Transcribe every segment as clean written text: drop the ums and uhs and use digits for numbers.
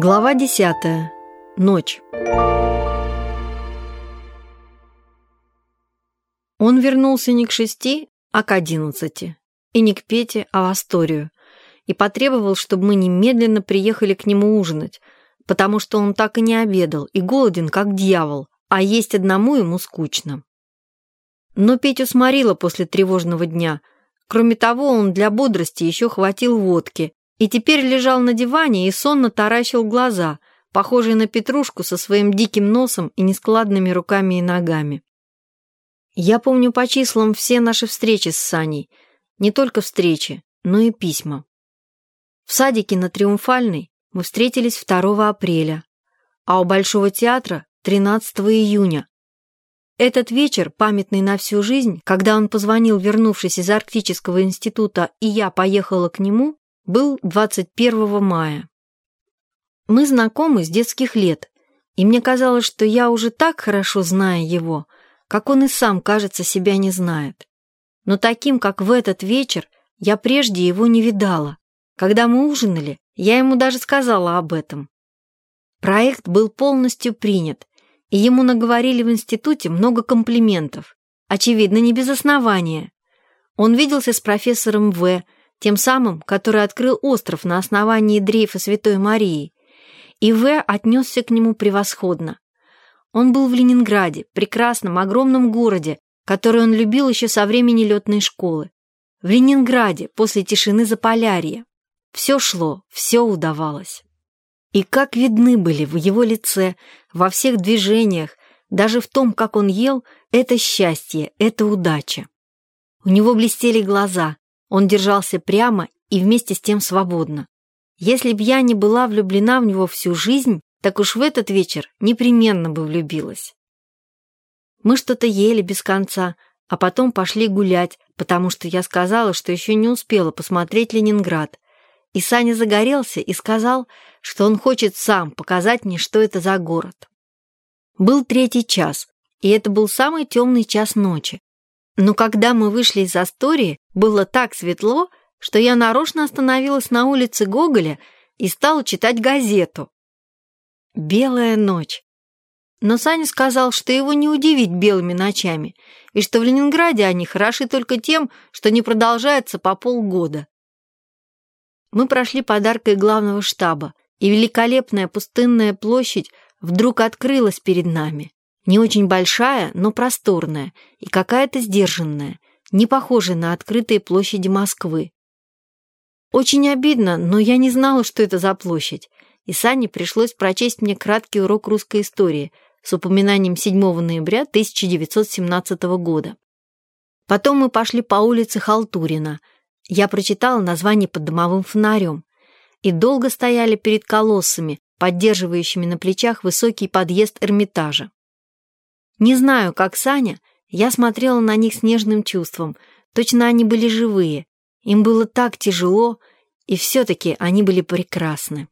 Глава 10. Ночь. Он вернулся не к 6, а к 11. И не к Пете, а в Асторию. И потребовал, чтобы мы немедленно приехали к нему ужинать, потому что он так и не обедал и голоден, как дьявол, а есть одному ему скучно. Но Петю сморило после тревожного дня. Кроме того, он для бодрости еще хватил водки и теперь лежал на диване и сонно таращил глаза, похожий на Петрушку со своим диким носом и нескладными руками и ногами. Я помню по числам все наши встречи с Саней, не только встречи, но и письма. В садике на Триумфальной мы встретились 2 апреля, а у Большого театра 13 июня. Этот вечер, памятный на всю жизнь, когда он позвонил, вернувшись из Арктического института, и я поехала к нему, был 21 мая. Мы знакомы с детских лет, и мне казалось, что я уже так хорошо знаю его, как он и сам, кажется, себя не знает. Но таким, как в этот вечер, я прежде его не видала. Когда мы ужинали, я ему даже сказала об этом. Проект был полностью принят, и ему наговорили в институте много комплиментов. Очевидно, не без основания. Он виделся с профессором В., тем самым, который открыл остров на основании дрейфа Святой Марии, и В. отнесся к нему превосходно. Он был в Ленинграде, прекрасном, огромном городе, который он любил еще со времени летной школы. В Ленинграде, после тишины Заполярья. Все шло, все удавалось. И как видны были в его лице, во всех движениях, даже в том, как он ел, это счастье, это удача. У него блестели глаза, он держался прямо и вместе с тем свободно. Если б я не была влюблена в него всю жизнь, так уж в этот вечер непременно бы влюбилась. Мы что-то ели без конца, а потом пошли гулять, потому что я сказала, что еще не успела посмотреть Ленинград. И Саня загорелся и сказал, что он хочет сам показать мне, что это за город. Был 3 час, и это был самый темный час ночи. Но когда мы вышли из Астории, было так светло, что я нарочно остановилась на улице Гоголя и стала читать газету. Белая ночь. Но Саня сказал, что его не удивить белыми ночами, и что в Ленинграде они хороши только тем, что не продолжаются по полгода. Мы прошли под аркой главного штаба, и великолепная пустынная площадь вдруг открылась перед нами. Не очень большая, но просторная, и какая-то сдержанная, не похожая на открытые площади Москвы. Очень обидно, но я не знала, что это за площадь, и Сане пришлось прочесть мне краткий урок русской истории с упоминанием 7 ноября 1917 года. Потом мы пошли по улице Халтурина. Я прочитала название под домовым фонарем и долго стояли перед колоссами, поддерживающими на плечах высокий подъезд Эрмитажа. Не знаю, как Саня, я смотрела на них с нежным чувством, точно они были живые, им было так тяжело, и все-таки они были прекрасны.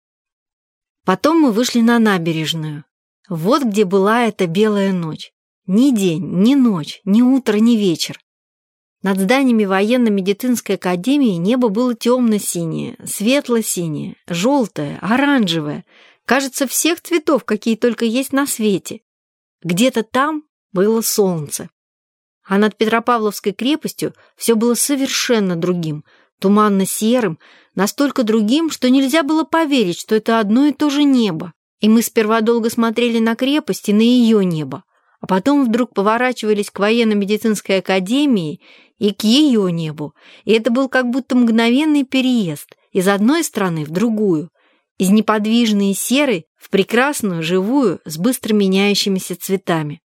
Потом мы вышли на набережную. Вот где была эта белая ночь. Ни день, ни ночь, ни утро, ни вечер. Над зданиями военно-медицинской академии небо было темно-синее, светло-синее, желтое, оранжевое, кажется, всех цветов, какие только есть на свете. Где-то там было солнце. А над Петропавловской крепостью все было совершенно другим, туманно-серым, настолько другим, что нельзя было поверить, что это одно и то же небо. И мы сперва долго смотрели на крепость и на ее небо, а потом вдруг поворачивались к военно-медицинской академии и к ее небу, и это был как будто мгновенный переезд из одной страны в другую, из неподвижной и серой в прекрасную, живую, с быстро меняющимися цветами.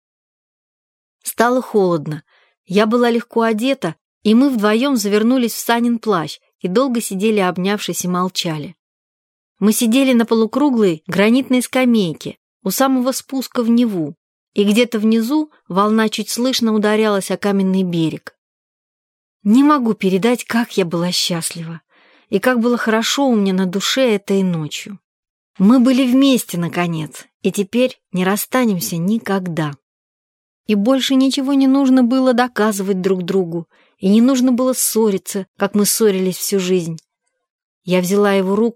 Стало холодно, я была легко одета, и мы вдвоем завернулись в Санин плащ и долго сидели, обнявшись, и молчали. Мы сидели на полукруглой гранитной скамейке у самого спуска в Неву, и где-то внизу волна чуть слышно ударялась о каменный берег. Не могу передать, как я была счастлива, и как было хорошо у меня на душе этой ночью. Мы были вместе, наконец, и теперь не расстанемся никогда. И больше ничего не нужно было доказывать друг другу, и не нужно было ссориться, как мы ссорились всю жизнь. Я взяла его руку,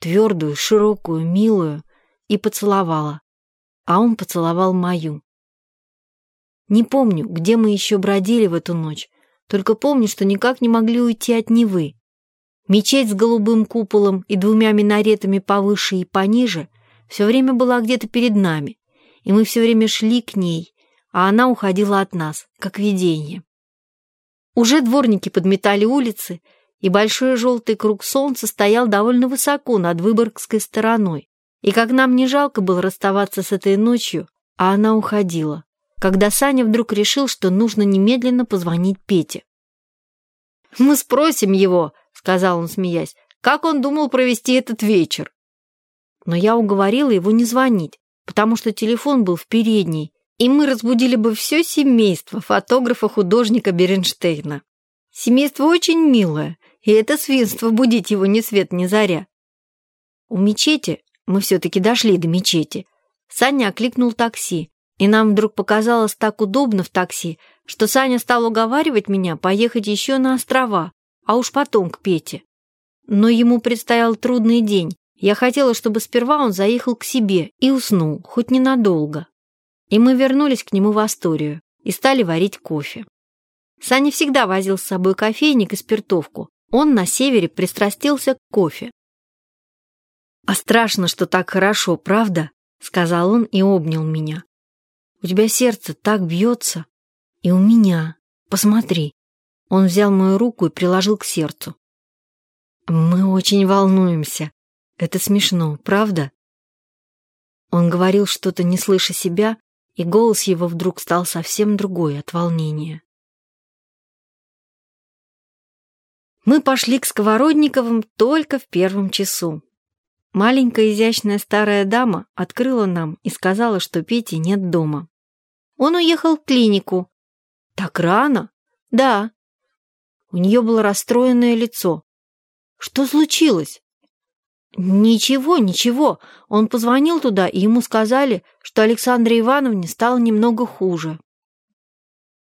твердую, широкую, милую, и поцеловала, а он поцеловал мою. Не помню, где мы еще бродили в эту ночь, только помню, что никак не могли уйти от Невы. Мечеть с голубым куполом и 2 минаретами повыше и пониже все время была где-то перед нами, и мы все время шли к ней, а она уходила от нас, как видение. Уже дворники подметали улицы, и большой желтый круг солнца стоял довольно высоко над Выборгской стороной. И как нам не жалко было расставаться с этой ночью, а она уходила, когда Саня вдруг решил, что нужно немедленно позвонить Пете. «Мы спросим его», — сказал он, смеясь, «как он думал провести этот вечер». Но я уговорила его не звонить, потому что телефон был в передней, и мы разбудили бы все семейство фотографа-художника Беренштейна. Семейство очень милое, и это свинство будить его ни свет ни заря. У мечети, мы все-таки дошли до мечети, Саня окликнул такси, и нам вдруг показалось так удобно в такси, что Саня стал уговаривать меня поехать еще на острова, а уж потом к Пете. Но ему предстоял трудный день. Я хотела, чтобы сперва он заехал к себе и уснул, хоть ненадолго. И мы вернулись к нему в Асторию и стали варить кофе. Саня всегда возил с собой кофейник и спиртовку. Он на севере пристрастился к кофе. «А страшно, что так хорошо, правда?» — сказал он и обнял меня. «У тебя сердце так бьется. И у меня. Посмотри». Он взял мою руку и приложил к сердцу. «Мы очень волнуемся. Это смешно, правда?» Он говорил что-то, не слыша себя, и голос его вдруг стал совсем другой от волнения. Мы пошли к Сковородниковым только в 1 часу. Маленькая изящная старая дама открыла нам и сказала, что Пети нет дома. Он уехал в клинику. Так рано? Да. У нее было расстроенное лицо. Что случилось? Ничего, ничего. Он позвонил туда, и ему сказали, что Александре Ивановне стало немного хуже.